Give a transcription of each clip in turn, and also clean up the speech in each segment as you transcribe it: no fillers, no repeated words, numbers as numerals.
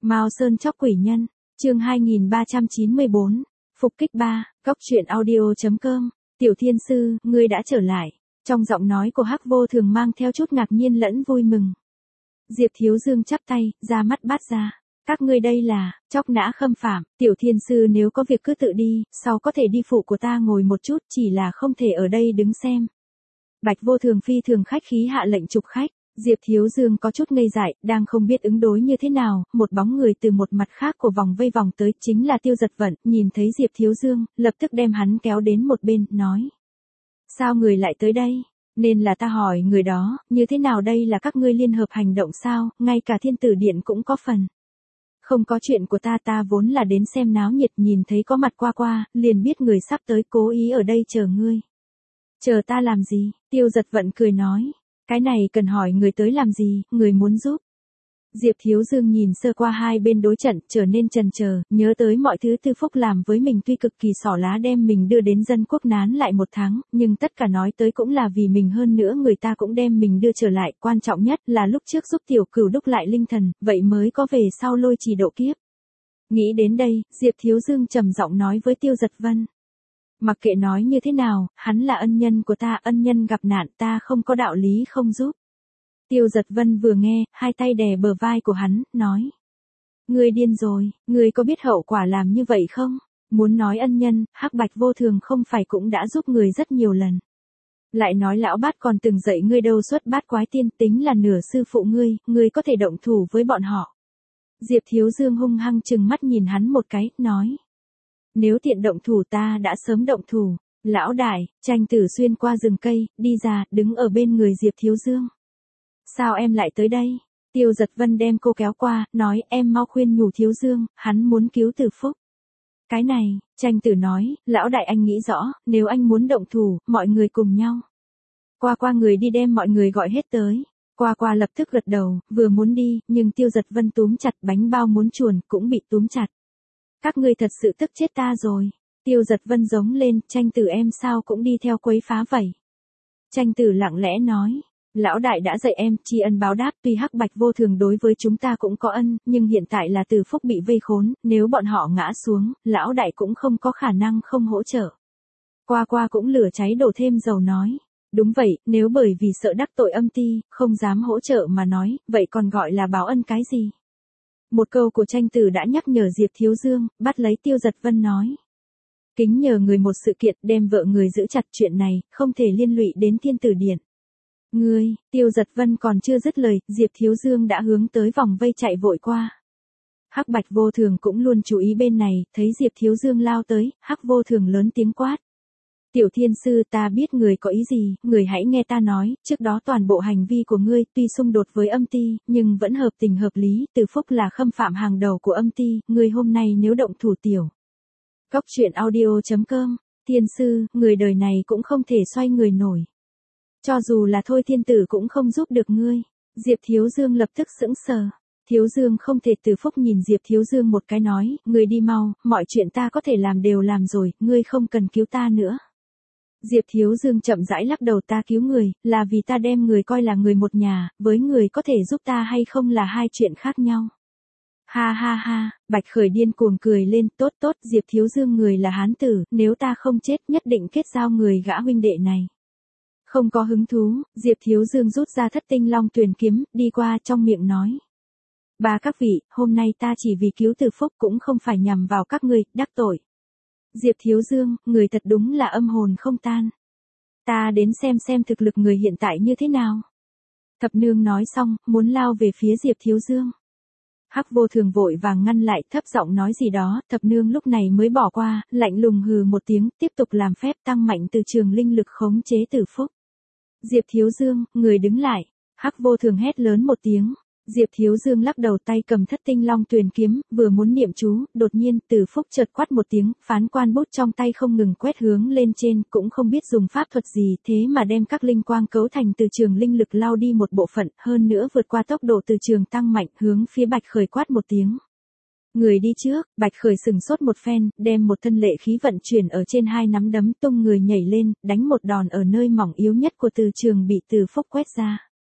Mao Sơn chóc quỷ nhân, chương 2394, phục kích 3, góc truyện audio.com, Tiểu Thiên Sư, ngươi đã trở lại. Trong giọng nói của Hắc Vô Thường mang theo chút ngạc nhiên lẫn vui mừng. Diệp Thiếu Dương chắp tay, ra mắt bát ra. Các ngươi đây là, chóc nã khâm phạm, Tiểu Thiên Sư nếu có việc cứ tự đi, sau có thể đi phụ của ta ngồi một chút, chỉ là không thể ở đây đứng xem. Bạch Vô Thường phi thường khách khí hạ lệnh trục khách. Diệp Thiếu Dương có chút ngây dại, đang không biết ứng đối như thế nào, một bóng người từ một mặt khác của vòng vây vòng tới, chính là Tiêu Giật Vận, nhìn thấy Diệp Thiếu Dương, lập tức đem hắn kéo đến một bên, nói. Sao người lại tới đây? Nên là ta hỏi người đó, như thế nào đây là các ngươi liên hợp hành động sao, ngay cả Thiên Tử Điện cũng có phần. Không có chuyện của ta vốn là đến xem náo nhiệt, nhìn thấy có mặt qua, liền biết người sắp tới, cố ý ở đây chờ ngươi. Chờ ta làm gì? Tiêu Giật Vận cười nói. Cái này cần hỏi người tới làm gì, người muốn giúp. Diệp Thiếu Dương nhìn sơ qua hai bên đối trận, trở nên chần chờ, nhớ tới mọi thứ Tư Phúc làm với mình, tuy cực kỳ xỏ lá đem mình đưa đến dân quốc nán lại 1 tháng, nhưng tất cả nói tới cũng là vì mình, hơn nữa người ta cũng đem mình đưa trở lại, quan trọng nhất là lúc trước giúp Tiểu Cửu đúc lại linh thần, vậy mới có về sau lôi trì độ kiếp. Nghĩ đến đây, Diệp Thiếu Dương trầm giọng nói với Tiêu Giật Vân. Mặc kệ nói như thế nào, hắn là ân nhân của ta, ân nhân gặp nạn, ta không có đạo lý không giúp. Tiêu Giật Vân vừa nghe, hai tay đè bờ vai của hắn, nói. Ngươi điên rồi, ngươi có biết hậu quả làm như vậy không? Muốn nói ân nhân, Hắc Bạch Vô Thường không phải cũng đã giúp người rất nhiều lần. Lại nói lão bát còn từng dạy ngươi đâu xuất bát quái tiên, tính là nửa sư phụ ngươi có thể động thủ với bọn họ. Diệp Thiếu Dương hung hăng trừng mắt nhìn hắn một cái, nói. Nếu tiện động thủ ta đã sớm động thủ. Lão đại, Tranh Tử xuyên qua rừng cây, đi ra, đứng ở bên người Diệp Thiếu Dương. Sao em lại tới đây? Tiêu Giật Vân đem cô kéo qua, nói em mau khuyên nhủ Thiếu Dương, hắn muốn cứu Từ Phúc. Cái này, Tranh Tử nói, lão đại anh nghĩ rõ, nếu anh muốn động thủ, mọi người cùng nhau. Qua người đi đem mọi người gọi hết tới. Qua lập tức gật đầu, vừa muốn đi, nhưng Tiêu Giật Vân túm chặt, bánh bao muốn chuồn, cũng bị túm chặt. Các ngươi thật sự tức chết ta rồi. Tiêu Giật Vân giống lên, Tranh Tử em sao cũng đi theo quấy phá vậy. Tranh Tử lặng lẽ nói, lão đại đã dạy em, tri ân báo đáp, tuy Hắc Bạch Vô Thường đối với chúng ta cũng có ân, nhưng hiện tại là Từ Phúc bị vây khốn, nếu bọn họ ngã xuống, lão đại cũng không có khả năng không hỗ trợ. Qua cũng lửa cháy đổ thêm dầu nói, đúng vậy, nếu bởi vì sợ đắc tội âm ty, không dám hỗ trợ mà nói, vậy còn gọi là báo ân cái gì? Một câu của Tranh Tử đã nhắc nhở Diệp Thiếu Dương, bắt lấy Tiêu Giật Vân nói. Kính nhờ người một sự kiện, đem vợ người giữ chặt, chuyện này, không thể liên lụy đến Thiên Tử Điện. Ngươi, Tiêu Giật Vân còn chưa dứt lời, Diệp Thiếu Dương đã hướng tới vòng vây chạy vội qua. Hắc Bạch Vô Thường cũng luôn chú ý bên này, thấy Diệp Thiếu Dương lao tới, Hắc Vô Thường lớn tiếng quát. Tiểu Thiên Sư, ta biết người có ý gì, người hãy nghe ta nói, trước đó toàn bộ hành vi của ngươi tuy xung đột với âm ty, nhưng vẫn hợp tình hợp lý, Từ Phúc là khâm phạm hàng đầu của âm ty, ngươi hôm nay nếu động thủ tiểu. Góc truyện audio.com, Thiên Sư, người đời này cũng không thể xoay người nổi. Cho dù là thôi Thiên Tử cũng không giúp được ngươi. Diệp Thiếu Dương lập tức sững sờ. Thiếu Dương không thể. Từ Phúc nhìn Diệp Thiếu Dương một cái nói, ngươi đi mau, mọi chuyện ta có thể làm đều làm rồi, ngươi không cần cứu ta nữa. Diệp Thiếu Dương chậm rãi lắc đầu, ta cứu người, là vì ta đem người coi là người một nhà, với người có thể giúp ta hay không là hai chuyện khác nhau. Ha, Bạch Khởi điên cuồng cười lên, tốt, Diệp Thiếu Dương người là hán tử, nếu ta không chết nhất định kết giao người gã huynh đệ này. Không có hứng thú, Diệp Thiếu Dương rút ra Thất Tinh Long Tuyền kiếm, đi qua trong miệng nói. Ba các vị, hôm nay ta chỉ vì cứu Từ Phúc cũng không phải nhằm vào các ngươi, đắc tội. Diệp Thiếu Dương, người thật đúng là âm hồn không tan. Ta đến xem thực lực người hiện tại như thế nào. Thập Nương nói xong, muốn lao về phía Diệp Thiếu Dương. Hắc Vô Thường vội vàng ngăn lại, thấp giọng nói gì đó, Thập Nương lúc này mới bỏ qua, lạnh lùng hừ một tiếng, tiếp tục làm phép tăng mạnh từ trường linh lực khống chế Từ Phúc. Diệp Thiếu Dương, người đứng lại. Hắc Vô Thường hét lớn một tiếng. Diệp Thiếu Dương lắc đầu, tay cầm Thất Tinh Long Tuyền kiếm, vừa muốn niệm chú, đột nhiên Từ Phúc chợt quát một tiếng, phán quan bút trong tay không ngừng quét hướng lên trên, cũng không biết dùng pháp thuật gì, thế mà đem các linh quang cấu thành từ trường linh lực lao đi một bộ phận, hơn nữa vượt qua tốc độ từ trường tăng mạnh, hướng phía Bạch Khởi quát một tiếng. Người đi trước. Bạch Khởi sừng sốt một phen, đem một thân lệ khí vận chuyển ở trên hai nắm đấm, tung người nhảy lên, đánh một đòn ở nơi mỏng yếu nhất của từ trường bị Từ Phúc quét ra.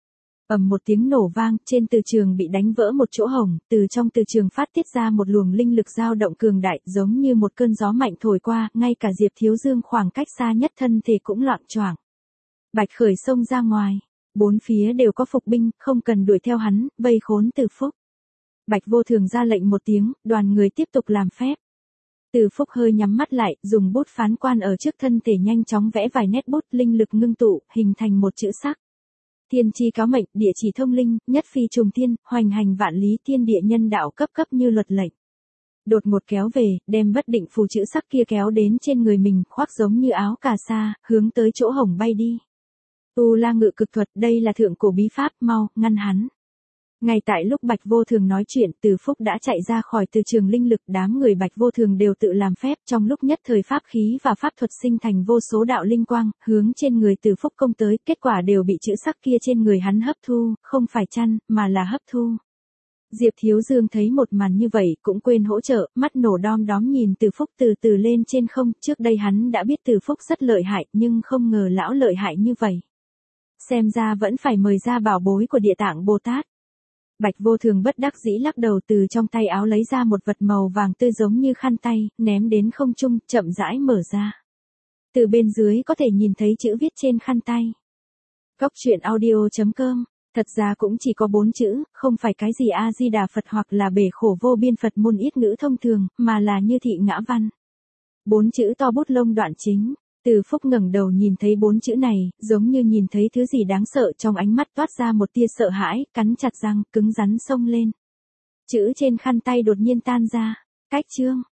Ầm một tiếng nổ vang, trên từ trường bị đánh vỡ một chỗ hổng, từ trong từ trường phát tiết ra một luồng linh lực dao động cường đại, giống như một cơn gió mạnh thổi qua, ngay cả Diệp Thiếu Dương khoảng cách xa nhất thân thể cũng loạng choạng. Bạch Khởi xông ra ngoài, bốn phía đều có phục binh, không cần đuổi theo hắn, vây khốn Từ Phúc. Bạch Vô Thường ra lệnh một tiếng, đoàn người tiếp tục làm phép. Từ Phúc hơi nhắm mắt lại, dùng bút phán quan ở trước thân thể nhanh chóng vẽ vài nét bút, linh lực ngưng tụ, hình thành một chữ sắc. Thiên chi cáo mệnh, địa chỉ thông linh, nhất phi trùng thiên, hoành hành vạn lý, thiên địa nhân đạo cấp cấp như luật lệnh. Đột ngột kéo về, đem bất định phù chữ sắc kia kéo đến trên người mình, khoác giống như áo cà sa, hướng tới chỗ hổng bay đi. Tu La Ngự Cực Thuật, đây là thượng cổ bí pháp, mau, ngăn hắn. Ngay tại lúc Bạch Vô Thường nói chuyện, Từ Phúc đã chạy ra khỏi từ trường linh lực, đám người Bạch Vô Thường đều tự làm phép, trong lúc nhất thời pháp khí và pháp thuật sinh thành vô số đạo linh quang, hướng trên người Từ Phúc công tới, kết quả đều bị chữ sắc kia trên người hắn hấp thu, không phải chăn, mà là hấp thu. Diệp Thiếu Dương thấy một màn như vậy, cũng quên hỗ trợ, mắt nổ đom đóm nhìn Từ Phúc từ từ lên trên không, trước đây hắn đã biết Từ Phúc rất lợi hại, nhưng không ngờ lão lợi hại như vậy. Xem ra vẫn phải mời ra bảo bối của Địa Tạng Bồ Tát. Bạch Vô Thường bất đắc dĩ lắc đầu, từ trong tay áo lấy ra một vật màu vàng tươi giống như khăn tay, ném đến không trung, chậm rãi mở ra. Từ bên dưới có thể nhìn thấy chữ viết trên khăn tay. Goctruyện.audio.com. Thật ra cũng chỉ có 4 chữ, không phải cái gì A-di-đà Phật hoặc là bể khổ vô biên Phật môn yết ngữ thông thường, mà là như thị ngã văn. 4 chữ to bút lông đoạn chính. Từ Phúc ngẩng đầu nhìn thấy 4 chữ này, giống như nhìn thấy thứ gì đáng sợ, trong ánh mắt toát ra một tia sợ hãi, cắn chặt răng, cứng rắn xông lên. Chữ trên khăn tay đột nhiên tan ra. Cách chương.